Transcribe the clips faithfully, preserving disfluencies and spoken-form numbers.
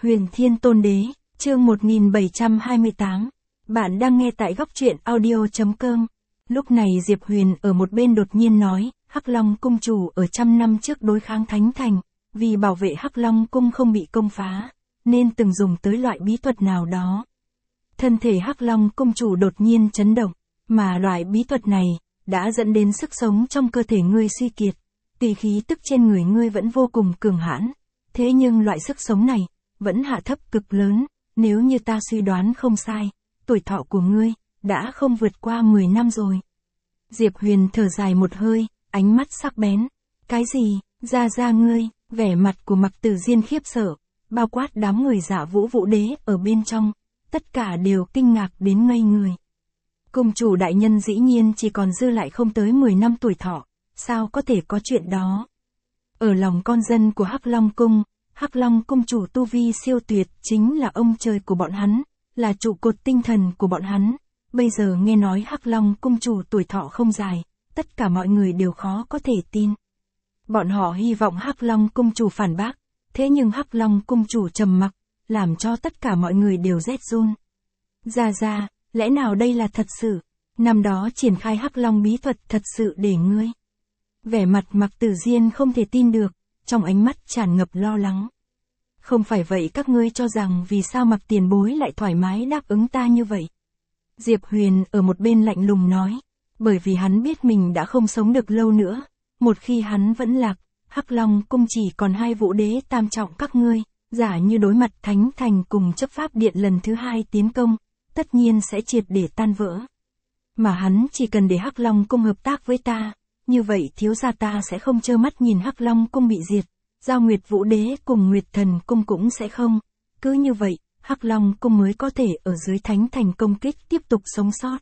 Huyền Thiên Tôn Đế, chương một nghìn bảy trăm hai mươi tám. Bạn đang nghe tại góc truyện audio.com. Lúc này Diệp Huyền ở một bên đột nhiên nói, Hắc Long cung chủ ở trăm năm trước đối kháng Thánh Thành, vì bảo vệ Hắc Long cung không bị công phá, nên từng dùng tới loại bí thuật nào đó. Thân thể Hắc Long cung chủ đột nhiên chấn động, mà loại bí thuật này đã dẫn đến sức sống trong cơ thể ngươi suy kiệt, tỳ khí tức trên người ngươi vẫn vô cùng cường hãn, thế nhưng loại sức sống này vẫn hạ thấp cực lớn, nếu như ta suy đoán không sai, tuổi thọ của ngươi đã không vượt qua mười năm rồi. Diệp Huyền thở dài một hơi, ánh mắt sắc bén. Cái gì? Ra ra ngươi? Vẻ mặt của Mặc Tử Diên khiếp sợ, bao quát đám người Dạ Vũ Vũ Đế ở bên trong, tất cả đều kinh ngạc đến ngây người. Cung chủ đại nhân dĩ nhiên chỉ còn dư lại không tới mười năm tuổi thọ, sao có thể có chuyện đó? Ở lòng con dân của Hắc Long cung, Hắc Long cung chủ tu vi siêu tuyệt chính là ông trời của bọn hắn, là trụ cột tinh thần của bọn hắn. Bây giờ nghe nói Hắc Long cung chủ tuổi thọ không dài, tất cả mọi người đều khó có thể tin. Bọn họ hy vọng Hắc Long cung chủ phản bác, thế nhưng Hắc Long cung chủ trầm mặc, làm cho tất cả mọi người đều rét run. Ra ra, lẽ nào đây là thật sự? Năm đó triển khai Hắc Long bí thuật thật sự để ngươi? Vẻ mặt Mặc Tử Diên không thể tin được, trong ánh mắt tràn ngập lo lắng. Không phải vậy các ngươi cho rằng vì sao Mặc tiền bối lại thoải mái đáp ứng ta như vậy? Diệp Huyền ở một bên lạnh lùng nói, bởi vì hắn biết mình đã không sống được lâu nữa, một khi hắn vẫn lạc, Hắc Long cung chỉ còn hai vũ đế tam trọng các ngươi, giả như đối mặt Thánh Thành cùng chấp pháp điện lần thứ hai tiến công, tất nhiên sẽ triệt để tan vỡ. Mà hắn chỉ cần để Hắc Long cung hợp tác với ta, như vậy thiếu gia ta sẽ không trơ mắt nhìn Hắc Long cung bị diệt, Giao Nguyệt Vũ Đế cùng Nguyệt Thần cung cũng sẽ không. Cứ như vậy, Hắc Long cung mới có thể ở dưới Thánh Thành công kích tiếp tục sống sót.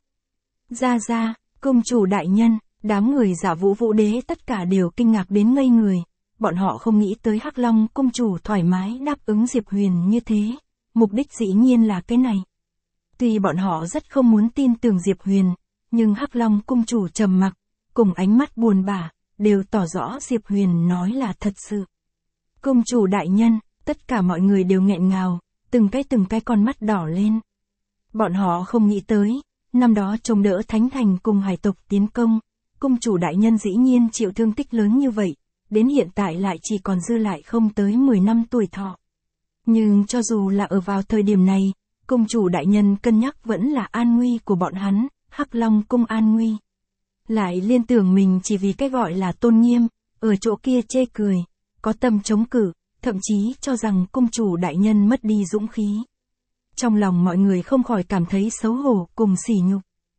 Ra ra, cung chủ đại nhân, đám người Dạ Vũ Vũ Đế tất cả đều kinh ngạc đến ngây người, bọn họ không nghĩ tới Hắc Long cung chủ thoải mái đáp ứng Diệp Huyền như thế, mục đích dĩ nhiên là cái này. Tuy bọn họ rất không muốn tin tưởng Diệp Huyền, nhưng Hắc Long cung chủ trầm mặc, cùng ánh mắt buồn bã, đều tỏ rõ Diệp Huyền nói là thật sự. Cung chủ đại nhân, tất cả mọi người đều nghẹn ngào, từng cái từng cái con mắt đỏ lên. Bọn họ không nghĩ tới, năm đó chống đỡ Thánh Thành cùng hải tộc tiến công, cung chủ đại nhân dĩ nhiên chịu thương tích lớn như vậy, đến hiện tại lại chỉ còn dư lại không tới mười năm tuổi thọ. Nhưng cho dù là ở vào thời điểm này, cung chủ đại nhân cân nhắc vẫn là an nguy của bọn hắn, Hắc Long cung an nguy. Lại liên tưởng mình chỉ vì cái gọi là tôn nghiêm, ở chỗ kia chê cười, có tâm chống cự, thậm chí cho rằng cung chủ đại nhân mất đi dũng khí. Trong lòng mọi người không khỏi cảm thấy xấu hổ cùng sỉ nhục.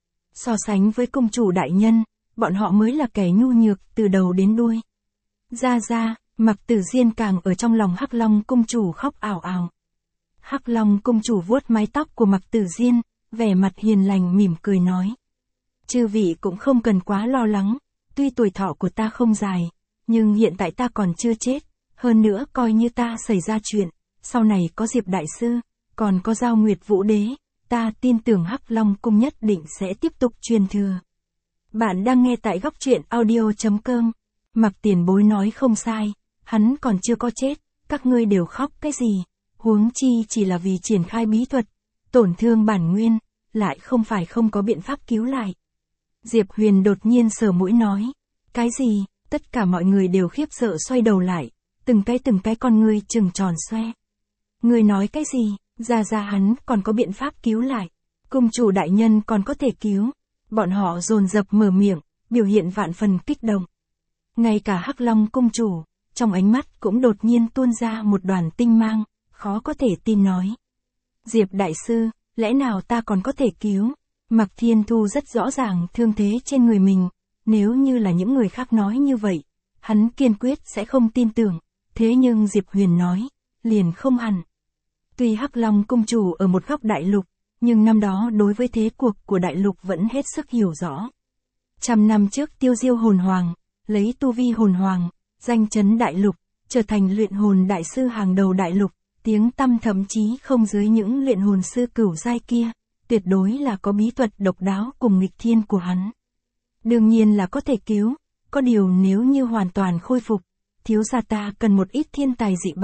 So sánh với cung chủ đại nhân, bọn họ mới là kẻ nhu nhược từ đầu đến đuôi. Ra ra, Mặc Tử Diên càng ở trong lòng Hắc Long cung chủ khóc ào ào. Hắc Long cung chủ vuốt mái tóc của Mặc Tử Diên, vẻ mặt hiền lành mỉm cười nói. Chư vị cũng không cần quá lo lắng, tuy tuổi thọ của ta không dài, nhưng hiện tại ta còn chưa chết, hơn nữa coi như ta xảy ra chuyện, sau này có Diệp đại sư, còn có Giao Nguyệt Vũ Đế, ta tin tưởng Hắc Long cung nhất định sẽ tiếp tục truyền thừa. Bạn đang nghe tại góc truyện audio.com. Mặc tiền bối nói không sai, hắn còn chưa có chết, các ngươi đều khóc cái gì? Huống chi chỉ là vì triển khai bí thuật, tổn thương bản nguyên, lại không phải không có biện pháp cứu lại. Diệp Huyền đột nhiên sờ mũi nói, cái gì? Tất cả mọi người đều khiếp sợ xoay đầu lại, từng cái từng cái con ngươi trừng tròn xoe. Ngươi nói cái gì? Ra ra hắn còn có biện pháp cứu lại, cung chủ đại nhân còn có thể cứu. Bọn họ dồn dập mở miệng, biểu hiện vạn phần kích động. Ngay cả Hắc Long cung chủ, trong ánh mắt cũng đột nhiên tuôn ra một đoàn tinh mang, khó có thể tin nói. Diệp đại sư, lẽ nào ta còn có thể cứu? Mặc Thiên Thu rất rõ ràng thương thế trên người mình, nếu như là những người khác nói như vậy, hắn kiên quyết sẽ không tin tưởng, thế nhưng Diệp Huyền nói, liền không hẳn. Tuy Hắc Long cung chủ ở một góc đại lục, nhưng năm đó đối với thế cuộc của đại lục vẫn hết sức hiểu rõ. Trăm năm trước Tiêu Diêu hồn hoàng, lấy tu vi hồn hoàng, danh chấn đại lục, trở thành luyện hồn đại sư hàng đầu đại lục, tiếng tăm thậm chí không dưới những luyện hồn sư cửu giai kia, tuyệt đối là có bí thuật độc đáo cùng nghịch thiên của hắn. Đương nhiên là có thể cứu, có điều nếu như hoàn toàn khôi phục, thiếu gia ta cần một ít thiên tài dị bảo,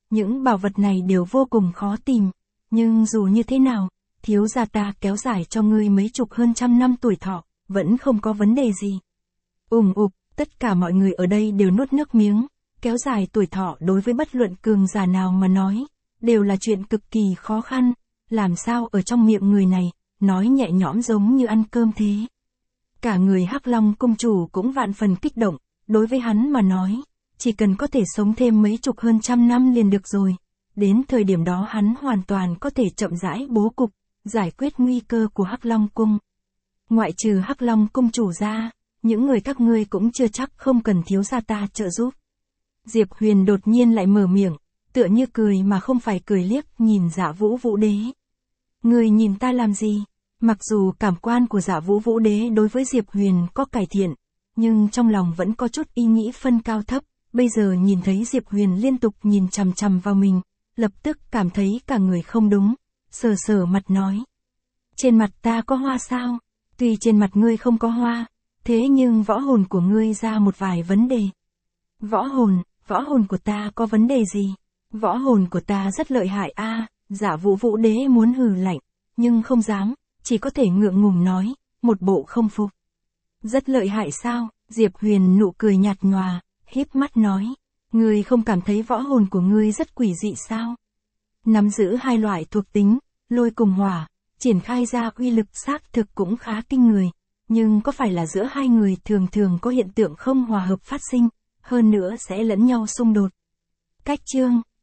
những bảo vật này đều vô cùng khó tìm. Nhưng dù như thế nào, thiếu gia ta kéo dài cho ngươi mấy chục hơn trăm năm tuổi thọ, vẫn không có vấn đề gì. Ùng ục, tất cả mọi người ở đây đều nuốt nước miếng, kéo dài tuổi thọ đối với bất luận cường giả nào mà nói, đều là chuyện cực kỳ khó khăn, làm sao ở trong miệng người này, nói nhẹ nhõm giống như ăn cơm thế. Cả người Hắc Long cung chủ cũng vạn phần kích động, đối với hắn mà nói, chỉ cần có thể sống thêm mấy chục hơn trăm năm liền được rồi. Đến thời điểm đó hắn hoàn toàn có thể chậm rãi bố cục, giải quyết nguy cơ của Hắc Long cung. Ngoại trừ Hắc Long cung chủ ra, những người các ngươi cũng chưa chắc không cần thiếu gia ta trợ giúp. Diệp Huyền đột nhiên lại mở miệng, tựa như cười mà không phải cười liếc nhìn Dạ Vũ Vũ Đế. Người nhìn ta làm gì? Mặc dù cảm quan của Dạ Vũ Vũ Đế đối với Diệp Huyền có cải thiện, nhưng trong lòng vẫn có chút ý nghĩ phân cao thấp, bây giờ nhìn thấy Diệp Huyền liên tục nhìn chằm chằm vào mình, lập tức cảm thấy cả người không đúng, sờ sờ mặt nói. Trên mặt ta có hoa sao? Tuy trên mặt ngươi không có hoa, thế nhưng võ hồn của ngươi ra một vài vấn đề. Võ hồn, võ hồn của ta có vấn đề gì? Võ hồn của ta rất lợi hại a. À, Dạ Vũ Vũ Đế muốn hừ lạnh, nhưng không dám, chỉ có thể ngượng ngùng nói, một bộ không phục. Rất lợi hại sao? Diệp Huyền nụ cười nhạt nhòa, híp mắt nói, ngươi không cảm thấy võ hồn của ngươi rất quỷ dị sao? Nắm giữ hai loại thuộc tính, lôi cùng hỏa, triển khai ra uy lực xác thực cũng khá kinh người, nhưng có phải là giữa hai người thường thường có hiện tượng không hòa hợp phát sinh, hơn nữa sẽ lẫn nhau xung đột. Cách chương